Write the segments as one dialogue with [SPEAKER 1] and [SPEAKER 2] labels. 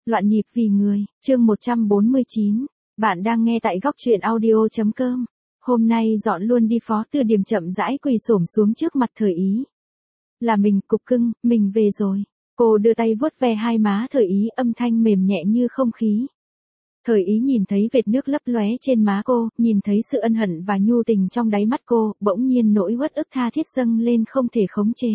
[SPEAKER 1] Loạn nhịp vì người, chương 149. Bạn đang nghe tại góc truyện audio.com. Hôm nay dọn luôn đi. Phó Tư Điềm chậm rãi quỳ xổm xuống trước mặt Thời Ý. Là mình, Cục Cưng, mình về rồi. Cô đưa tay vuốt ve hai má Thời Ý, âm thanh mềm nhẹ như không khí. Thời Ý nhìn thấy vệt nước lấp lóe trên má cô, nhìn thấy sự ân hận và nhu tình trong đáy mắt cô, bỗng nhiên nỗi uất ức tha thiết dâng lên không thể khống chế.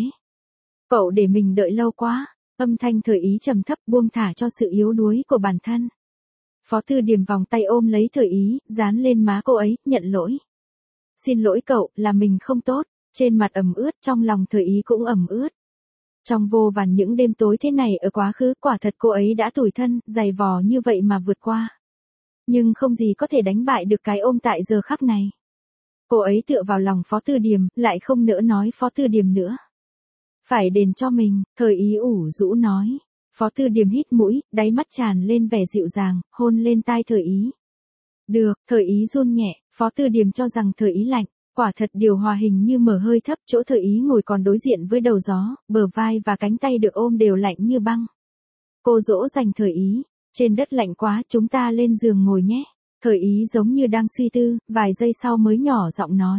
[SPEAKER 1] Cậu để mình đợi lâu quá. Âm thanh Thời Ý trầm thấp buông thả cho sự yếu đuối của bản thân. Phó Tư Điềm vòng tay ôm lấy Thời Ý, dán lên má cô ấy, nhận lỗi. Xin lỗi cậu, là mình không tốt. Trên mặt ẩm ướt, trong lòng Thời Ý cũng ẩm ướt. Trong vô vàn những đêm tối thế này ở quá khứ, quả thật cô ấy đã tủi thân, dày vò như vậy mà vượt qua. Nhưng không gì có thể đánh bại được cái ôm tại giờ khắc này. Cô ấy tựa vào lòng Phó Tư Điềm, lại không nỡ nói Phó Tư Điềm nữa. Phải đền cho mình, Thời Ý ủ rũ nói. Phó Tư Điềm hít mũi, đáy mắt tràn lên vẻ dịu dàng, hôn lên tai Thời Ý. Được, Thời Ý run nhẹ, Phó Tư Điềm cho rằng Thời Ý lạnh, quả thật điều hòa hình như mở hơi thấp, chỗ Thời Ý ngồi còn đối diện với đầu gió, bờ vai và cánh tay được ôm đều lạnh như băng. Cô dỗ dành Thời Ý, trên đất lạnh quá, chúng ta lên giường ngồi nhé. Thời Ý giống như đang suy tư, vài giây sau mới nhỏ giọng nói.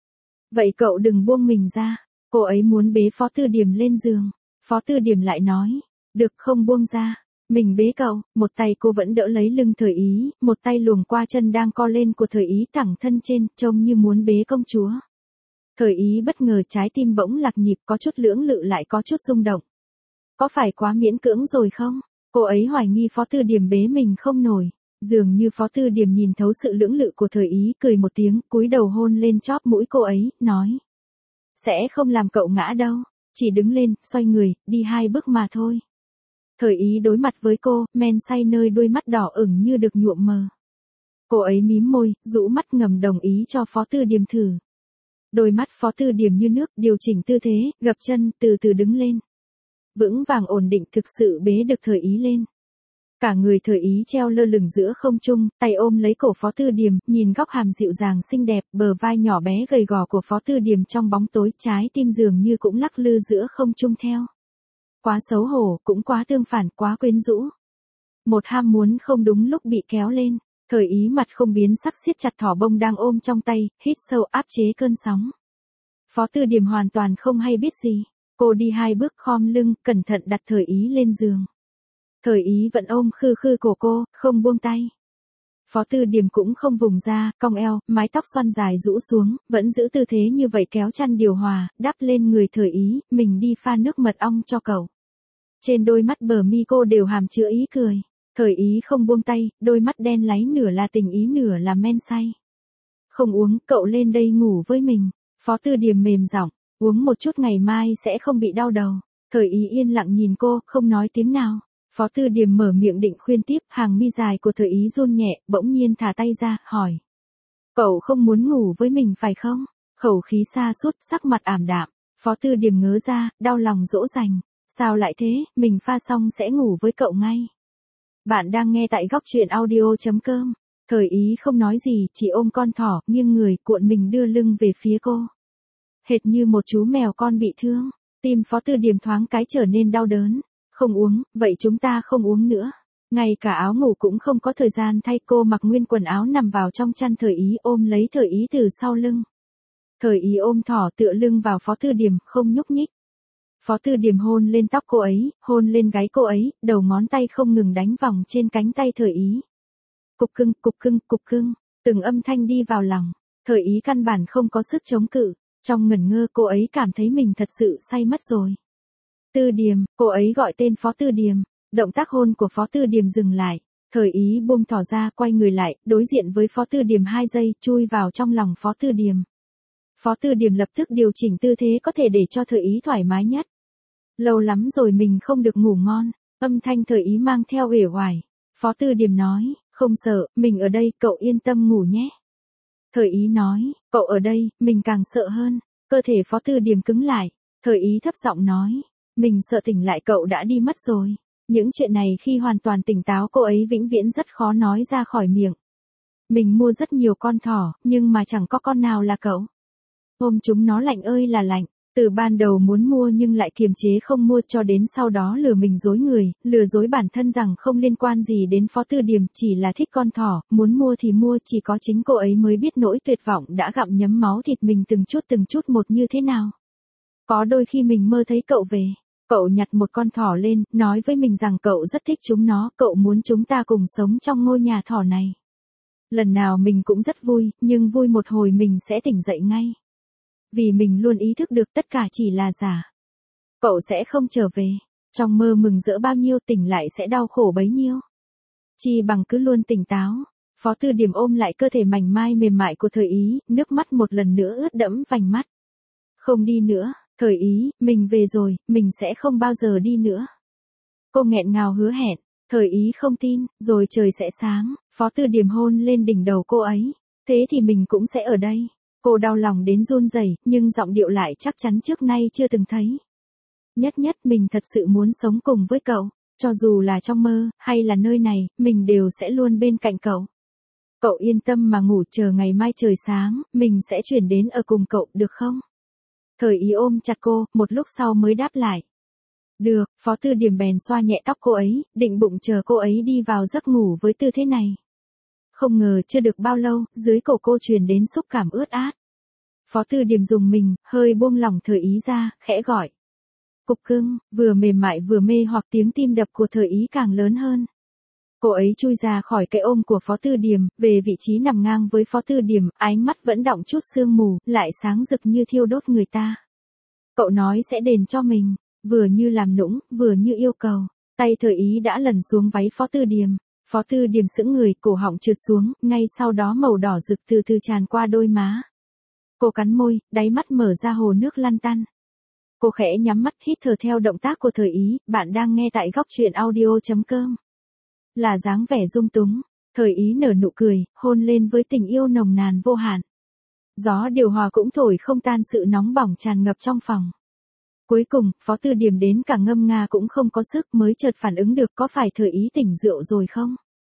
[SPEAKER 1] Vậy cậu đừng buông mình ra. Cô ấy muốn bế Phó Tư Điềm lên giường. Phó Tư Điềm lại nói, được không buông ra, mình bế cậu. Một tay cô vẫn đỡ lấy lưng Thời Ý, một tay luồn qua chân đang co lên của Thời Ý thẳng thân trên, trông như muốn bế công chúa. Thời Ý bất ngờ trái tim bỗng lạc nhịp, có chút lưỡng lự lại có chút rung động. Có phải quá miễn cưỡng rồi không? Cô ấy hoài nghi Phó Tư Điềm bế mình không nổi. Dường như Phó Tư Điềm nhìn thấu sự lưỡng lự của Thời Ý, cười một tiếng, cúi đầu hôn lên chóp mũi cô ấy, nói. Sẽ không làm cậu ngã đâu, chỉ đứng lên, xoay người, đi 2 bước mà thôi. Thời Ý đối mặt với cô, men say nơi đôi mắt đỏ ửng như được nhuộm mờ. Cô ấy mím môi, rũ mắt ngầm đồng ý cho Phó Tư Điềm thử. Đôi mắt Phó Tư Điềm như nước, điều chỉnh tư thế, gập chân, từ từ đứng lên. Vững vàng ổn định thực sự bế được Thời Ý lên. Cả người Thời Ý treo lơ lửng giữa không trung, tay ôm lấy cổ Phó Tư Điềm, nhìn góc hàm dịu dàng xinh đẹp, bờ vai nhỏ bé gầy gò của Phó Tư Điềm trong bóng tối, trái tim dường như cũng lắc lư giữa không trung theo. Quá xấu hổ, cũng quá tương phản, quá quyến rũ. Một ham muốn không đúng lúc bị kéo lên, Thời Ý mặt không biến sắc siết chặt thỏ bông đang ôm trong tay, hít sâu áp chế cơn sóng. Phó Tư Điềm hoàn toàn không hay biết gì, cô đi 2 bước khom lưng, cẩn thận đặt Thời Ý lên giường. Thời Ý vẫn ôm khư khư cổ cô, không buông tay. Phó Tư Điềm cũng không vùng ra, cong eo, mái tóc xoăn dài rũ xuống, vẫn giữ tư thế như vậy, kéo chăn điều hòa, đắp lên người Thời Ý, mình đi pha nước mật ong cho cậu. Trên đôi mắt bờ mi cô đều hàm chứa ý cười. Thời Ý không buông tay, đôi mắt đen láy nửa là tình ý nửa là men say. Không uống, cậu lên đây ngủ với mình. Phó Tư Điềm mềm giọng, uống một chút ngày mai sẽ không bị đau đầu. Thời Ý yên lặng nhìn cô, không nói tiếng nào. Phó Tư Điềm mở miệng định khuyên tiếp, hàng mi dài của Thời Ý run nhẹ, bỗng nhiên thả tay ra, hỏi. Cậu không muốn ngủ với mình phải không? Khẩu khí xa sút, sắc mặt ảm đạm. Phó Tư Điềm ngớ ra, đau lòng dỗ dành. Sao lại thế, mình pha xong sẽ ngủ với cậu ngay. Bạn đang nghe tại góc truyện audio.com. Thời Ý không nói gì, chỉ ôm con thỏ, nghiêng người, cuộn mình đưa lưng về phía cô. Hệt như một chú mèo con bị thương, tim Phó Tư Điềm thoáng cái trở nên đau đớn. Không uống, vậy chúng ta không uống nữa. Ngay cả áo ngủ cũng không có thời gian thay, cô mặc nguyên quần áo nằm vào trong chăn Thời Ý, ôm lấy Thời Ý từ sau lưng. Thời Ý ôm thỏ tựa lưng vào Phó Tư Điềm, không nhúc nhích. Phó Tư Điềm hôn lên tóc cô ấy, hôn lên gáy cô ấy, đầu ngón tay không ngừng đánh vòng trên cánh tay Thời Ý. Cục cưng, cục cưng, cục cưng, từng âm thanh đi vào lòng. Thời Ý căn bản không có sức chống cự, trong ngẩn ngơ cô ấy cảm thấy mình thật sự say mất rồi. Tư Điềm, cô ấy gọi tên Phó Tư Điềm, động tác hôn của Phó Tư Điềm dừng lại, Thời Ý buông thỏ ra, quay người lại, đối diện với Phó Tư Điềm 2 giây, chui vào trong lòng Phó Tư Điềm. Phó Tư Điềm lập tức điều chỉnh tư thế có thể để cho Thời Ý thoải mái nhất. Lâu lắm rồi mình không được ngủ ngon, âm thanh Thời Ý mang theo uể oải. Phó Tư Điềm nói, không sợ, mình ở đây, cậu yên tâm ngủ nhé. Thời Ý nói, cậu ở đây, mình càng sợ hơn. Cơ thể Phó Tư Điềm cứng lại, Thời Ý thấp giọng nói, mình sợ tỉnh lại cậu đã đi mất rồi. Những chuyện này khi hoàn toàn tỉnh táo cô ấy vĩnh viễn rất khó nói ra khỏi miệng. Mình mua rất nhiều con thỏ, nhưng mà chẳng có con nào là cậu. Ôm chúng nó lạnh ơi là lạnh. Từ ban đầu muốn mua nhưng lại kiềm chế không mua cho đến sau đó lừa mình dối người, lừa dối bản thân rằng không liên quan gì đến Phó Tư Điềm, chỉ là thích con thỏ, muốn mua thì mua, chỉ có chính cô ấy mới biết nỗi tuyệt vọng đã gặm nhấm máu thịt mình từng chút một như thế nào. Có đôi khi mình mơ thấy cậu về, cậu nhặt một con thỏ lên, nói với mình rằng cậu rất thích chúng nó, cậu muốn chúng ta cùng sống trong ngôi nhà thỏ này. Lần nào mình cũng rất vui, nhưng vui một hồi mình sẽ tỉnh dậy ngay. Vì mình luôn ý thức được tất cả chỉ là giả. Cậu sẽ không trở về. Trong mơ mừng rỡ bao nhiêu, tỉnh lại sẽ đau khổ bấy nhiêu. Chi bằng cứ luôn tỉnh táo. Phó Tư Điềm ôm lại cơ thể mảnh mai mềm mại của Thời Ý, nước mắt một lần nữa ướt đẫm vành mắt. Không đi nữa, Thời Ý, mình về rồi, mình sẽ không bao giờ đi nữa. Cô nghẹn ngào hứa hẹn. Thời Ý không tin, rồi trời sẽ sáng. Phó Tư Điềm hôn lên đỉnh đầu cô ấy. Thế thì mình cũng sẽ ở đây. Cô đau lòng đến run rẩy, nhưng giọng điệu lại chắc chắn trước nay chưa từng thấy. Nhất nhất mình thật sự muốn sống cùng với cậu, cho dù là trong mơ, hay là nơi này, mình đều sẽ luôn bên cạnh cậu. Cậu yên tâm mà ngủ, chờ ngày mai trời sáng, mình sẽ chuyển đến ở cùng cậu, được không? Thời Ý ôm chặt cô, một lúc sau mới đáp lại. Được, Phó Tư Điềm bèn xoa nhẹ tóc cô ấy, định bụng chờ cô ấy đi vào giấc ngủ với tư thế này. Không ngờ chưa được bao lâu, dưới cổ cô truyền đến xúc cảm ướt át. Phó Tư Điềm dùng mình, hơi buông lỏng Thời Ý ra, khẽ gọi. Cục cưng, vừa mềm mại vừa mê hoặc, tiếng tim đập của Thời Ý càng lớn hơn. Cô ấy chui ra khỏi cái ôm của Phó Tư Điềm, về vị trí nằm ngang với Phó Tư Điềm, ánh mắt vẫn đọng chút sương mù, lại sáng rực như thiêu đốt người ta. Cậu nói sẽ đền cho mình, vừa như làm nũng, vừa như yêu cầu. Tay Thời Ý đã lần xuống váy Phó Tư Điềm. Phó Tư Điềm sững người, cổ họng trượt xuống, ngay sau đó màu đỏ rực từ từ tràn qua đôi má. Cô cắn môi, đáy mắt mở ra hồ nước lăn tăn. Cô khẽ nhắm mắt hít thở theo động tác của Thời Ý, bạn đang nghe tại góc truyện audio.com. Là dáng vẻ dung túng, Thời Ý nở nụ cười, hôn lên với tình yêu nồng nàn vô hạn. Gió điều hòa cũng thổi không tan sự nóng bỏng tràn ngập trong phòng. Cuối cùng, Phó Tư Điềm đến cả ngâm nga cũng không có sức, mới chợt phản ứng được có phải Thời Ý tỉnh rượu rồi không?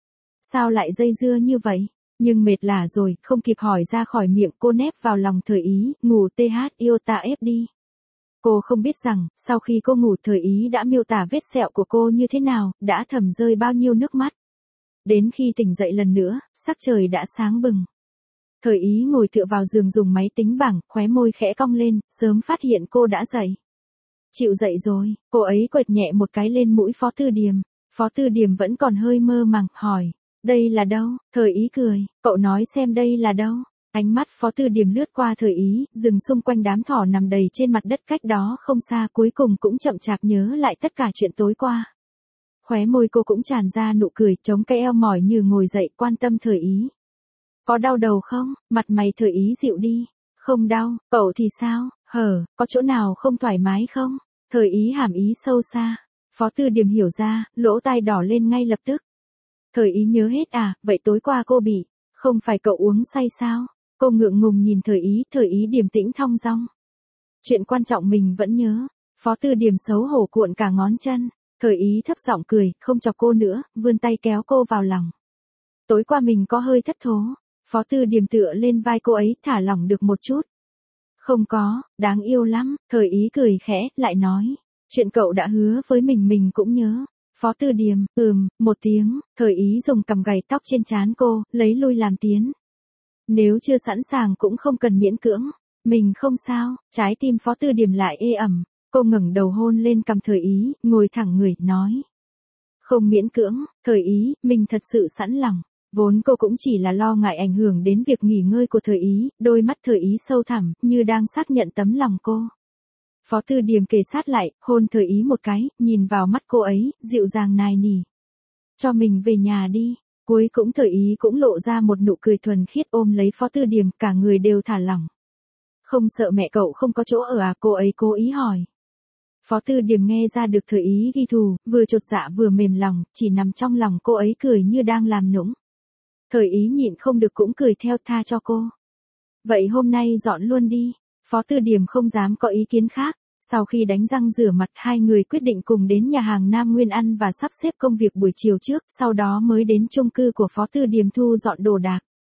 [SPEAKER 1] Sao lại dây dưa như vậy? Nhưng mệt lả rồi, không kịp hỏi ra khỏi miệng, cô nép vào lòng Thời Ý, ngủ yêu ta ép đi. Cô không biết rằng, sau khi cô ngủ Thời Ý đã miêu tả vết sẹo của cô như thế nào, đã thầm rơi bao nhiêu nước mắt. Đến khi tỉnh dậy lần nữa, sắc trời đã sáng bừng. Thời Ý ngồi tựa vào giường dùng máy tính bảng, khóe môi khẽ cong lên, sớm phát hiện cô đã dậy. Chịu dậy rồi, cô ấy quệt nhẹ một cái lên mũi Phó Tư Điềm. Phó Tư Điềm vẫn còn hơi mơ màng, hỏi, đây là đâu? Thời Ý cười, cậu nói xem đây là đâu? Ánh mắt Phó Tư Điềm lướt qua Thời Ý, dừng xung quanh đám thỏ nằm đầy trên mặt đất cách đó không xa, cuối cùng cũng chậm chạp nhớ lại tất cả chuyện tối qua. Khóe môi cô cũng tràn ra nụ cười, chống cái eo mỏi như ngồi dậy, quan tâm Thời Ý. Có đau đầu không? Mặt mày Thời Ý dịu đi. Không đau, cậu thì sao? Có chỗ nào không thoải mái không? Thời Ý hàm ý sâu xa. Phó Tư Điềm hiểu ra, lỗ tai đỏ lên ngay lập tức. Thời Ý nhớ hết à, vậy tối qua cô bị, không phải cậu uống say sao? Cô ngượng ngùng nhìn Thời Ý điềm tĩnh thong dong. Chuyện quan trọng mình vẫn nhớ. Phó Tư Điềm xấu hổ cuộn cả ngón chân. Thời Ý thấp giọng cười, không chọc cô nữa, vươn tay kéo cô vào lòng. Tối qua mình có hơi thất thố. Phó Tư Điềm tựa lên vai cô ấy, thả lỏng được một chút. Không có, đáng yêu lắm. Thời Ý cười khẽ, lại nói. Chuyện cậu đã hứa với mình cũng nhớ. Phó Tư Điềm, một tiếng. Thời Ý dùng cằm gảy tóc trên trán cô, lấy lui làm tiến. Nếu chưa sẵn sàng cũng không cần miễn cưỡng. Mình không sao. Trái tim Phó Tư Điềm lại ê ẩm. Cô ngẩng đầu hôn lên cằm Thời Ý, ngồi thẳng người, nói. Không miễn cưỡng, Thời Ý, mình thật sự sẵn lòng. Vốn cô cũng chỉ là lo ngại ảnh hưởng đến việc nghỉ ngơi của Thời Ý, đôi mắt Thời Ý sâu thẳm, như đang xác nhận tấm lòng cô. Phó Tư Điềm kề sát lại, hôn Thời Ý một cái, nhìn vào mắt cô ấy, dịu dàng nài nỉ. Cho mình về nhà đi. Cuối cũng Thời Ý cũng lộ ra một nụ cười thuần khiết, ôm lấy Phó Tư Điềm, cả người đều thả lỏng. Không sợ mẹ cậu không có chỗ ở à? Cô ấy cố ý hỏi. Phó Tư Điềm nghe ra được Thời Ý ghi thù, vừa chột dạ vừa mềm lòng, chỉ nằm trong lòng cô ấy cười như đang làm nũng. Thời Ý nhịn không được cũng cười theo, tha cho cô. Vậy hôm nay dọn luôn đi. Phó Tư Điềm không dám có ý kiến khác. Sau khi đánh răng rửa mặt, hai người quyết định cùng đến nhà hàng Nam Nguyên ăn và sắp xếp công việc buổi chiều trước, sau đó mới đến chung cư của Phó Tư Điềm thu dọn đồ đạc.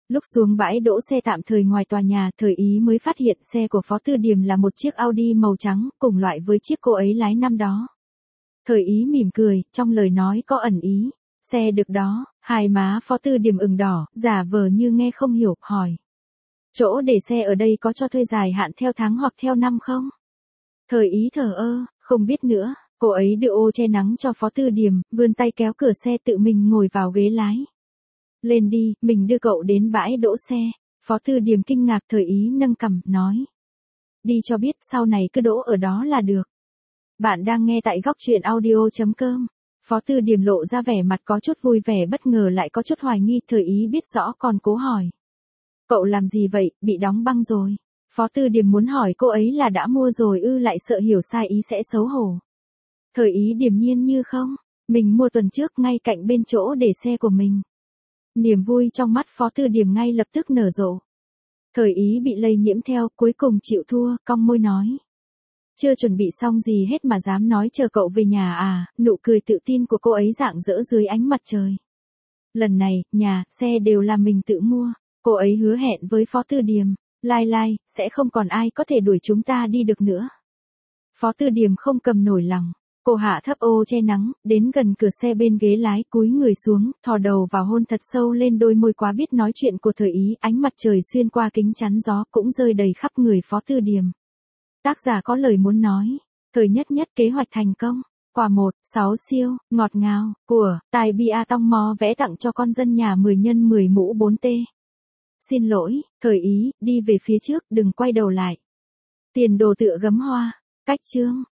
[SPEAKER 1] Lúc xuống bãi đỗ xe tạm thời ngoài tòa nhà, Thời Ý mới phát hiện xe của Phó Tư Điềm là một chiếc Audi màu trắng, cùng loại với chiếc cô ấy lái năm đó. Thời Ý mỉm cười, trong lời nói có ẩn ý. Xe được đó, hai má Phó Tư Điềm ửng đỏ, giả vờ như nghe không hiểu, hỏi. Chỗ để xe ở đây có cho thuê dài hạn theo tháng hoặc theo năm không? Thời Ý thờ ơ, không biết nữa. Cô ấy đưa ô che nắng cho Phó Tư Điềm, vươn tay kéo cửa xe tự mình ngồi vào ghế lái. Lên đi, mình đưa cậu đến bãi đỗ xe. Phó Tư Điềm kinh ngạc, Thời Ý nâng cằm, nói. Đi cho biết, sau này cứ đỗ ở đó là được. Bạn đang nghe tại góc truyện audio.com. Phó Tư Điềm lộ ra vẻ mặt có chút vui vẻ, bất ngờ lại có chút hoài nghi. Thời Ý biết rõ còn cố hỏi. Cậu làm gì vậy, bị đóng băng rồi? Phó Tư Điềm muốn hỏi cô ấy là đã mua rồi ư, lại sợ hiểu sai ý sẽ xấu hổ. Thời Ý điềm nhiên như không. Mình mua tuần trước ngay cạnh bên chỗ để xe của mình. Niềm vui trong mắt Phó Tư Điềm ngay lập tức nở rộ. Thời Ý bị lây nhiễm theo, cuối cùng chịu thua, cong môi nói. Chưa chuẩn bị xong gì hết mà dám nói chờ cậu về nhà à? Nụ cười tự tin của cô ấy rạng rỡ dưới ánh mặt trời. Lần này, nhà, xe đều là mình tự mua. Cô ấy hứa hẹn với Phó Tư Điềm. Lai, sẽ không còn ai có thể đuổi chúng ta đi được nữa. Phó Tư Điềm không cầm nổi lòng. Cô hạ thấp ô che nắng, đến gần cửa xe bên ghế lái, cúi người xuống, thò đầu vào hôn thật sâu lên đôi môi quá biết nói chuyện của Thời Ý. Ánh mặt trời xuyên qua kính chắn gió cũng rơi đầy khắp người Phó Tư Điềm. Tác giả có lời muốn nói. Thời nhất kế hoạch thành công. Quà 1, 6 siêu, ngọt ngào, của, tài Bia Tong Mò vẽ tặng cho con dân nhà 10x10 mũ 4T. Xin lỗi, Thời Ý, đi về phía trước, đừng quay đầu lại. Tiền đồ tựa gấm hoa. Cách chương.